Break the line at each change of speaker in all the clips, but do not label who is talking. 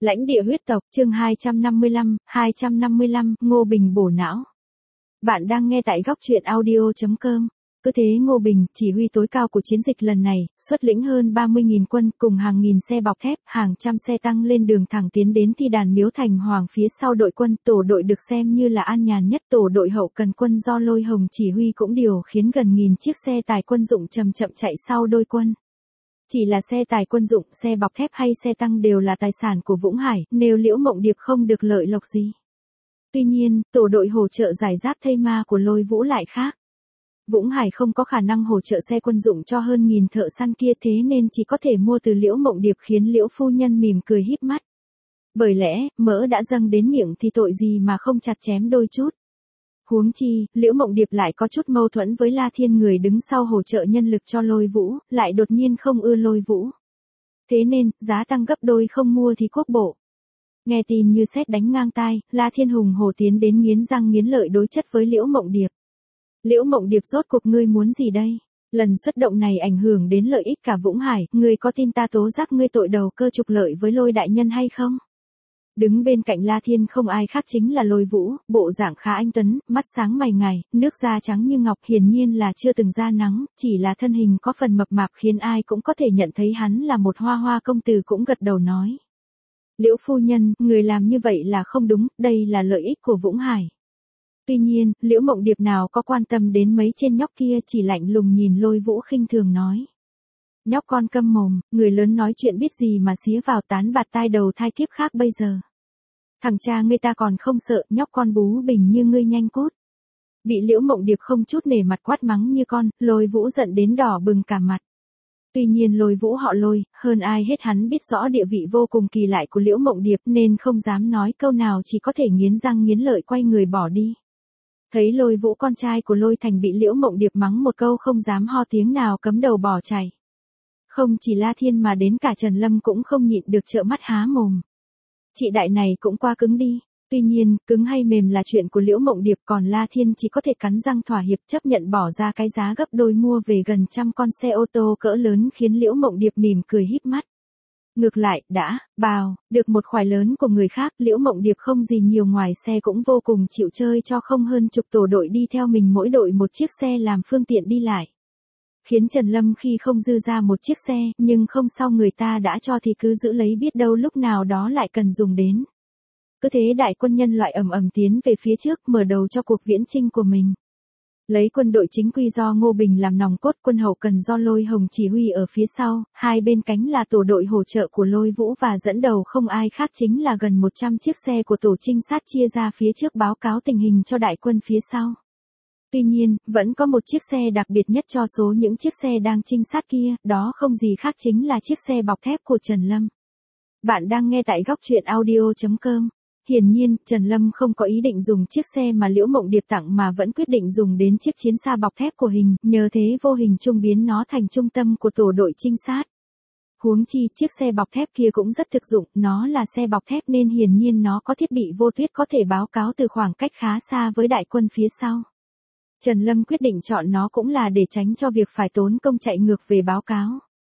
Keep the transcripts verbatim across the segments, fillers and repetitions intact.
Lãnh địa huyết tộc, chương hai trăm năm mươi lăm, hai trăm năm mươi lăm, Ngô Bình bổ não. Bạn đang nghe tại góc truyện audio chấm com. Cứ thế Ngô Bình, chỉ huy tối cao của chiến dịch lần này, xuất lĩnh hơn ba mươi nghìn quân cùng hàng nghìn xe bọc thép, hàng trăm xe tăng lên đường thẳng tiến đến Thi Đàn Miếu Thành Hoàng phía sau đội quân. Tổ đội được xem như là an nhàn nhất, tổ đội hậu cần quân do Lôi Hồng chỉ huy cũng điều khiến gần nghìn chiếc xe tải quân dụng chậm chậm chạy sau đôi quân. Chỉ là xe tải quân dụng, xe bọc thép hay xe tăng đều là tài sản của Vũng Hải, nếu Liễu Mộng Điệp không được lợi lộc gì. Tuy nhiên, tổ đội hỗ trợ giải giáp thây ma của Lôi Vũ lại khác. Vũng Hải không có khả năng hỗ trợ xe quân dụng cho hơn nghìn thợ săn kia, thế nên chỉ có thể mua từ Liễu Mộng Điệp, khiến Liễu phu nhân mỉm cười híp mắt. Bởi lẽ, mỡ đã dâng đến miệng thì tội gì mà không chặt chém đôi chút. Huống chi, Liễu Mộng Điệp lại có chút mâu thuẫn với La Thiên, người đứng sau hỗ trợ nhân lực cho Lôi Vũ, lại đột nhiên không ưa Lôi Vũ. Thế nên, giá tăng gấp đôi không mua thì quốc bộ. Nghe tin như sét đánh ngang tai, La Thiên hùng hổ tiến đến nghiến răng nghiến lợi đối chất với Liễu Mộng Điệp. Liễu Mộng Điệp, rốt cuộc ngươi muốn gì đây? Lần xuất động này ảnh hưởng đến lợi ích cả Vũng Hải, ngươi có tin ta tố giác ngươi tội đầu cơ trục lợi với Lôi đại nhân hay không? Đứng bên cạnh La Thiên không ai khác chính là Lôi Vũ, bộ dạng khá anh tuấn, mắt sáng mày ngài, nước da trắng như ngọc, hiển nhiên là chưa từng ra nắng, chỉ là thân hình có phần mập mạp khiến ai cũng có thể nhận thấy hắn là một hoa hoa công tử, cũng gật đầu nói. Liễu phu nhân, người làm như vậy là không đúng, đây là lợi ích của Vũng Hải. Tuy nhiên, Liễu Mộng Điệp nào có quan tâm đến mấy trên nhóc kia, chỉ lạnh lùng nhìn Lôi Vũ khinh thường nói. Nhóc con câm mồm, người lớn nói chuyện biết gì mà xía vào, tán bạt tai đầu thai kiếp khác bây giờ. Thằng cha ngươi ta còn không sợ, nhóc con bú bình như ngươi nhanh cút. Bị Liễu Mộng Điệp không chút nể mặt quát mắng như con, Lôi Vũ giận đến đỏ bừng cả mặt. Tuy nhiên Lôi Vũ họ Lôi, hơn ai hết hắn biết rõ địa vị vô cùng kỳ lạ của Liễu Mộng Điệp nên không dám nói câu nào, chỉ có thể nghiến răng nghiến lợi quay người bỏ đi. Thấy Lôi Vũ con trai của Lôi Thành bị Liễu Mộng Điệp mắng một câu không dám ho tiếng nào, cấm đầu bỏ chạy. Không chỉ La Thiên mà đến cả Trần Lâm cũng không nhịn được trợn mắt há mồm. Chị đại này cũng quá cứng đi. Tuy nhiên, cứng hay mềm là chuyện của Liễu Mộng Điệp, còn La Thiên chỉ có thể cắn răng thỏa hiệp, chấp nhận bỏ ra cái giá gấp đôi mua về gần trăm con xe ô tô cỡ lớn, khiến Liễu Mộng Điệp mỉm cười híp mắt. Ngược lại, đã, bào, được một khoản lớn của người khác, Liễu Mộng Điệp không gì nhiều ngoài xe cũng vô cùng chịu chơi cho không hơn chục tổ đội đi theo mình, mỗi đội một chiếc xe làm phương tiện đi lại. Khiến Trần Lâm khi không dư ra một chiếc xe, nhưng không sao, người ta đã cho thì cứ giữ lấy, biết đâu lúc nào đó lại cần dùng đến. Cứ thế đại quân nhân loại ầm ầm tiến về phía trước, mở đầu cho cuộc viễn chinh của mình. Lấy quân đội chính quy do Ngô Bình làm nòng cốt, quân hậu cần do Lôi Hồng chỉ huy ở phía sau, hai bên cánh là tổ đội hỗ trợ của Lôi Vũ, và dẫn đầu không ai khác chính là gần một trăm chiếc xe của tổ trinh sát chia ra phía trước báo cáo tình hình cho đại quân phía sau. Tuy nhiên, vẫn có một chiếc xe đặc biệt nhất cho số những chiếc xe đang trinh sát kia, đó không gì khác chính là chiếc xe bọc thép của Trần Lâm. Bạn đang nghe tại góc truyện audio chấm com. Hiển nhiên, Trần Lâm không có ý định dùng chiếc xe mà Liễu Mộng Điệp tặng mà vẫn quyết định dùng đến chiếc chiến xa bọc thép của Hình, nhờ thế vô hình trung biến nó thành trung tâm của tổ đội trinh sát. Huống chi, chiếc xe bọc thép kia cũng rất thực dụng, nó là xe bọc thép nên hiển nhiên nó có thiết bị vô tuyết có thể báo cáo từ khoảng cách khá xa với đại quân phía sau. Trần Lâm quyết định chọn nó cũng là để tránh cho việc phải tốn công chạy ngược về báo cáo.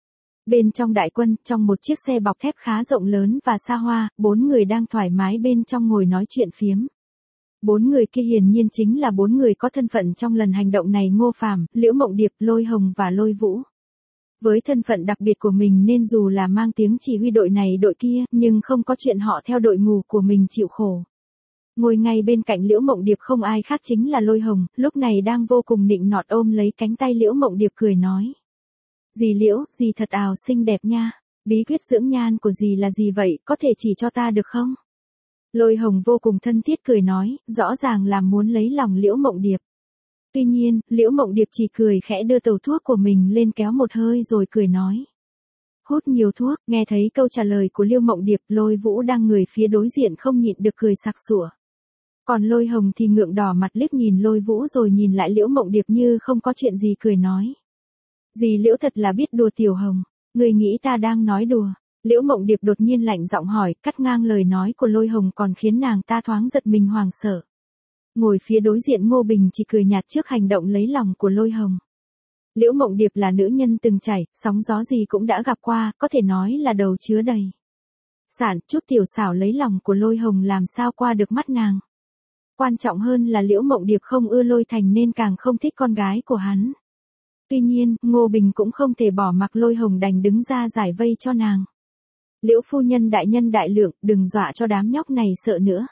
Bên trong đại quân, trong một chiếc xe bọc thép khá rộng lớn và xa hoa, bốn người đang thoải mái bên trong ngồi nói chuyện phiếm. Bốn người kia hiển nhiên chính là bốn người có thân phận trong lần hành động này: Ngô Phàm, Liễu Mộng Điệp, Lôi Hồng và Lôi Vũ. Với thân phận đặc biệt của mình nên dù là mang tiếng chỉ huy đội này đội kia, nhưng không có chuyện họ theo đội ngũ của mình chịu khổ. Ngồi ngay bên cạnh Liễu Mộng Điệp không ai khác chính là Lôi Hồng, lúc này đang vô cùng nịnh nọt ôm lấy cánh tay Liễu Mộng Điệp cười nói. Dì Liễu, dì thật ào xinh đẹp nha. Bí quyết dưỡng nhan của dì là gì vậy, có thể chỉ cho ta được không? Lôi Hồng vô cùng thân thiết cười nói, rõ ràng là muốn lấy lòng Liễu Mộng Điệp. Tuy nhiên, Liễu Mộng Điệp chỉ cười khẽ đưa tàu thuốc của mình lên kéo một hơi rồi cười nói. Hút nhiều thuốc. Nghe thấy câu trả lời của Liễu Mộng Điệp, Lôi Vũ đang người phía đối diện không nhịn được cười sặc sủa. Còn Lôi Hồng thì ngượng đỏ mặt liếc nhìn Lôi Vũ rồi nhìn lại Liễu Mộng Điệp như không có chuyện gì, cười nói. Dì Liễu thật là biết đùa Tiểu Hồng, người nghĩ ta đang nói đùa. Liễu Mộng Điệp đột nhiên lạnh giọng hỏi, cắt ngang lời nói của Lôi Hồng còn khiến nàng ta thoáng giật mình hoảng sợ. Ngồi phía đối diện Ngô Bình chỉ cười nhạt trước hành động lấy lòng của Lôi Hồng. Liễu Mộng Điệp là nữ nhân từng trải, sóng gió gì cũng đã gặp qua, có thể nói là đầu chứa đầy. Sản, chút tiểu xảo lấy lòng của Lôi Hồng làm sao qua được mắt nàng. Quan trọng hơn là Liễu Mộng Điệp không ưa Lôi Thành nên càng không thích con gái của hắn. Tuy nhiên, Ngô Bình cũng không thể bỏ mặc Lôi Hồng đành đứng ra giải vây cho nàng. Liễu phu nhân đại nhân đại lượng, đừng dọa cho đám nhóc này sợ nữa.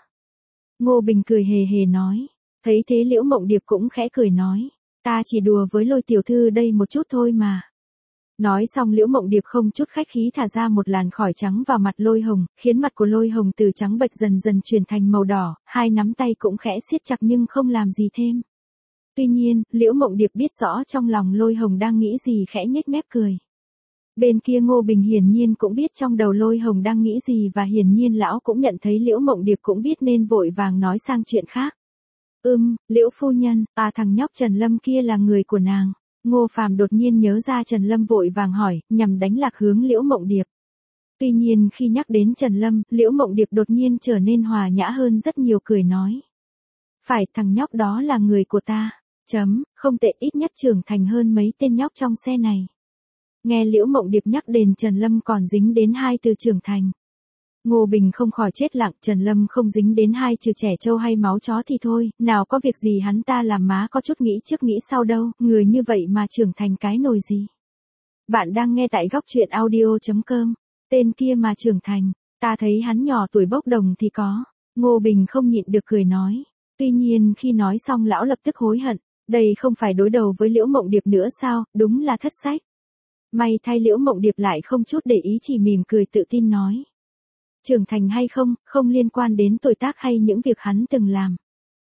Ngô Bình cười hề hề nói. Thấy thế Liễu Mộng Điệp cũng khẽ cười nói. Ta chỉ đùa với Lôi tiểu thư đây một chút thôi mà. Nói xong Liễu Mộng Điệp không chút khách khí thả ra một làn khói trắng vào mặt Lôi Hồng, khiến mặt của Lôi Hồng từ trắng bệch dần dần chuyển thành màu đỏ, hai nắm tay cũng khẽ siết chặt nhưng không làm gì thêm. Tuy nhiên, Liễu Mộng Điệp biết rõ trong lòng Lôi Hồng đang nghĩ gì khẽ nhếch mép cười. Bên kia Ngô Bình hiển nhiên cũng biết trong đầu Lôi Hồng đang nghĩ gì và hiển nhiên lão cũng nhận thấy Liễu Mộng Điệp cũng biết nên vội vàng nói sang chuyện khác. Ừm, Liễu phu nhân, à thằng nhóc Trần Lâm kia là người của nàng. Ngô Phàm đột nhiên nhớ ra Trần Lâm vội vàng hỏi, nhằm đánh lạc hướng Liễu Mộng Điệp. Tuy nhiên khi nhắc đến Trần Lâm, Liễu Mộng Điệp đột nhiên trở nên hòa nhã hơn rất nhiều cười nói. Phải, thằng nhóc đó là người của ta. Chấm, không tệ, ít nhất trưởng thành hơn mấy tên nhóc trong xe này. Nghe Liễu Mộng Điệp nhắc đến Trần Lâm còn dính đến hai từ trưởng thành. Ngô Bình không khỏi chết lặng, Trần Lâm không dính đến hai chữ trẻ trâu hay máu chó thì thôi, nào có việc gì hắn ta làm má có chút nghĩ trước nghĩ sau đâu, người như vậy mà trưởng thành cái nồi gì. Bạn đang nghe tại góc truyện audio chấm com, tên kia mà trưởng thành, ta thấy hắn nhỏ tuổi bốc đồng thì có. Ngô Bình không nhịn được cười nói. Tuy nhiên khi nói xong lão lập tức hối hận, đây không phải đối đầu với Liễu Mộng Điệp nữa sao, đúng là thất sách. May thay Liễu Mộng Điệp lại không chút để ý chỉ mỉm cười tự tin nói. Trưởng thành hay không, không liên quan đến tuổi tác hay những việc hắn từng làm.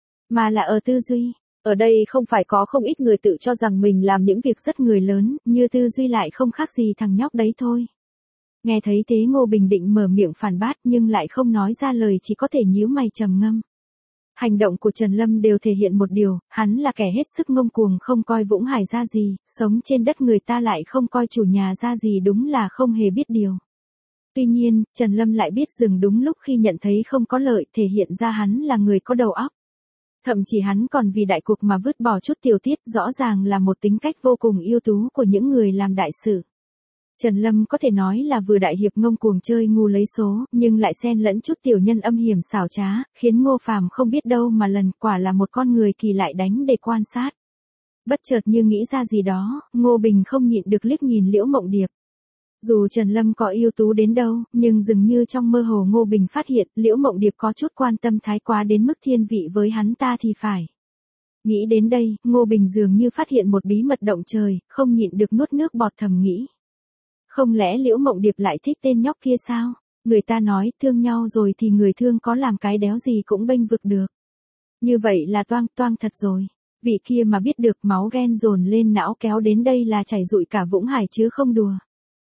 Mà là ở tư duy. Ở đây không phải có không ít người tự cho rằng mình làm những việc rất người lớn, như tư duy lại không khác gì thằng nhóc đấy thôi. Nghe thấy thế Ngô Bình định mở miệng phản bác nhưng lại không nói ra lời, chỉ có thể nhíu mày trầm ngâm. Hành động của Trần Lâm đều thể hiện một điều, hắn là kẻ hết sức ngông cuồng không coi Vũng Hải ra gì, sống trên đất người ta lại không coi chủ nhà ra gì, đúng là không hề biết điều. Tuy nhiên, Trần Lâm lại biết dừng đúng lúc khi nhận thấy không có lợi, thể hiện ra hắn là người có đầu óc. Thậm chí hắn còn vì đại cuộc mà vứt bỏ chút tiểu tiết, rõ ràng là một tính cách vô cùng ưu tú của những người làm đại sự. Trần Lâm có thể nói là vừa đại hiệp ngông cuồng chơi ngu lấy số, nhưng lại xen lẫn chút tiểu nhân âm hiểm xảo trá, khiến Ngô Phàm không biết đâu mà lần, quả là một con người kỳ lại đánh để quan sát. Bất chợt như nghĩ ra gì đó, Ngô Bình không nhịn được liếc nhìn Liễu Mộng Điệp. Dù Trần Lâm có ưu tú đến đâu, nhưng dường như trong mơ hồ Ngô Bình phát hiện Liễu Mộng Điệp có chút quan tâm thái quá đến mức thiên vị với hắn ta thì phải. Nghĩ đến đây, Ngô Bình dường như phát hiện một bí mật động trời, không nhịn được nuốt nước bọt thầm nghĩ. Không lẽ Liễu Mộng Điệp lại thích tên nhóc kia sao? Người ta nói thương nhau rồi thì người thương có làm cái đéo gì cũng bênh vực được. Như vậy là toang toang thật rồi. Vị kia mà biết được máu ghen dồn lên não kéo đến đây là chảy rụi cả Vũng Hải chứ không đùa.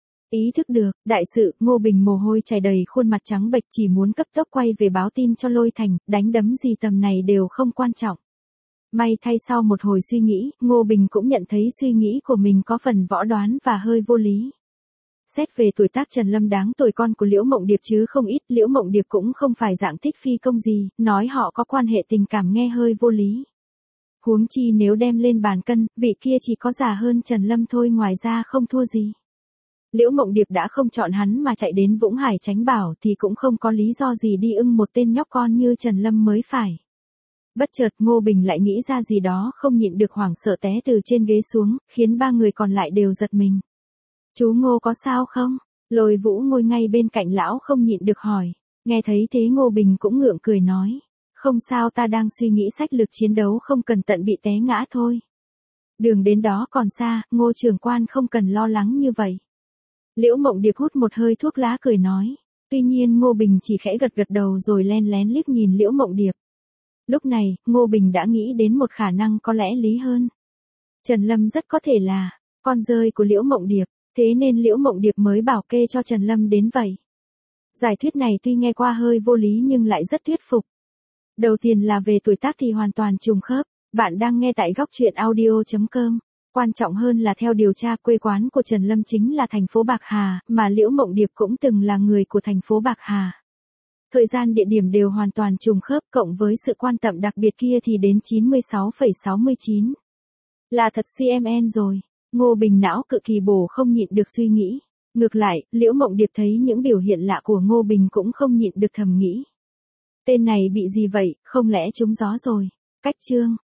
Ý thức được, đại sự, Ngô Bình mồ hôi chảy đầy khuôn mặt trắng bệch chỉ muốn cấp tốc quay về báo tin cho Lôi Thành, đánh đấm gì tầm này đều không quan trọng. May thay sau một hồi suy nghĩ, Ngô Bình cũng nhận thấy suy nghĩ của mình có phần võ đoán và hơi vô lý. Xét về tuổi tác Trần Lâm đáng tuổi con của Liễu Mộng Điệp chứ không ít, Liễu Mộng Điệp cũng không phải dạng thích phi công gì, nói họ có quan hệ tình cảm nghe hơi vô lý. Huống chi nếu đem lên bàn cân, vị kia chỉ có già hơn Trần Lâm thôi, ngoài ra không thua gì. Liễu Mộng Điệp đã không chọn hắn mà chạy đến Vũng Hải tránh bảo thì cũng không có lý do gì đi ưng một tên nhóc con như Trần Lâm mới phải. Bất chợt Ngô Bình lại nghĩ ra gì đó, không nhịn được hoảng sợ té từ trên ghế xuống, khiến ba người còn lại đều giật mình. Chú Ngô có sao không? Lôi Vũ ngồi ngay bên cạnh lão không nhịn được hỏi. Nghe thấy thế Ngô Bình cũng ngượng cười nói. Không sao, ta đang suy nghĩ sách lược chiến đấu không cần tận bị té ngã thôi. Đường đến đó còn xa, Ngô trưởng quan không cần lo lắng như vậy. Liễu Mộng Điệp hút một hơi thuốc lá cười nói. Tuy nhiên Ngô Bình chỉ khẽ gật gật đầu rồi len lén liếc nhìn Liễu Mộng Điệp. Lúc này, Ngô Bình đã nghĩ đến một khả năng có lẽ lý hơn. Trần Lâm rất có thể là con rơi của Liễu Mộng Điệp, thế nên Liễu Mộng Điệp mới bảo kê cho Trần Lâm đến vậy. Giải thuyết này tuy nghe qua hơi vô lý nhưng lại rất thuyết phục. Đầu tiên là về tuổi tác thì hoàn toàn trùng khớp. Bạn đang nghe tại góc truyện audio chấm com. Quan trọng hơn là theo điều tra quê quán của Trần Lâm chính là thành phố Bạc Hà, mà Liễu Mộng Điệp cũng từng là người của thành phố Bạc Hà. Thời gian địa điểm đều hoàn toàn trùng khớp, cộng với sự quan tâm đặc biệt kia thì đến chín mươi sáu phẩy sáu mươi chín. Là thật xê em en rồi. Ngô Bình não cực kỳ bổ không nhịn được suy nghĩ. Ngược lại, Liễu Mộng Điệp thấy những biểu hiện lạ của Ngô Bình cũng không nhịn được thầm nghĩ. Tên này bị gì vậy, không lẽ trúng gió rồi? Cách chương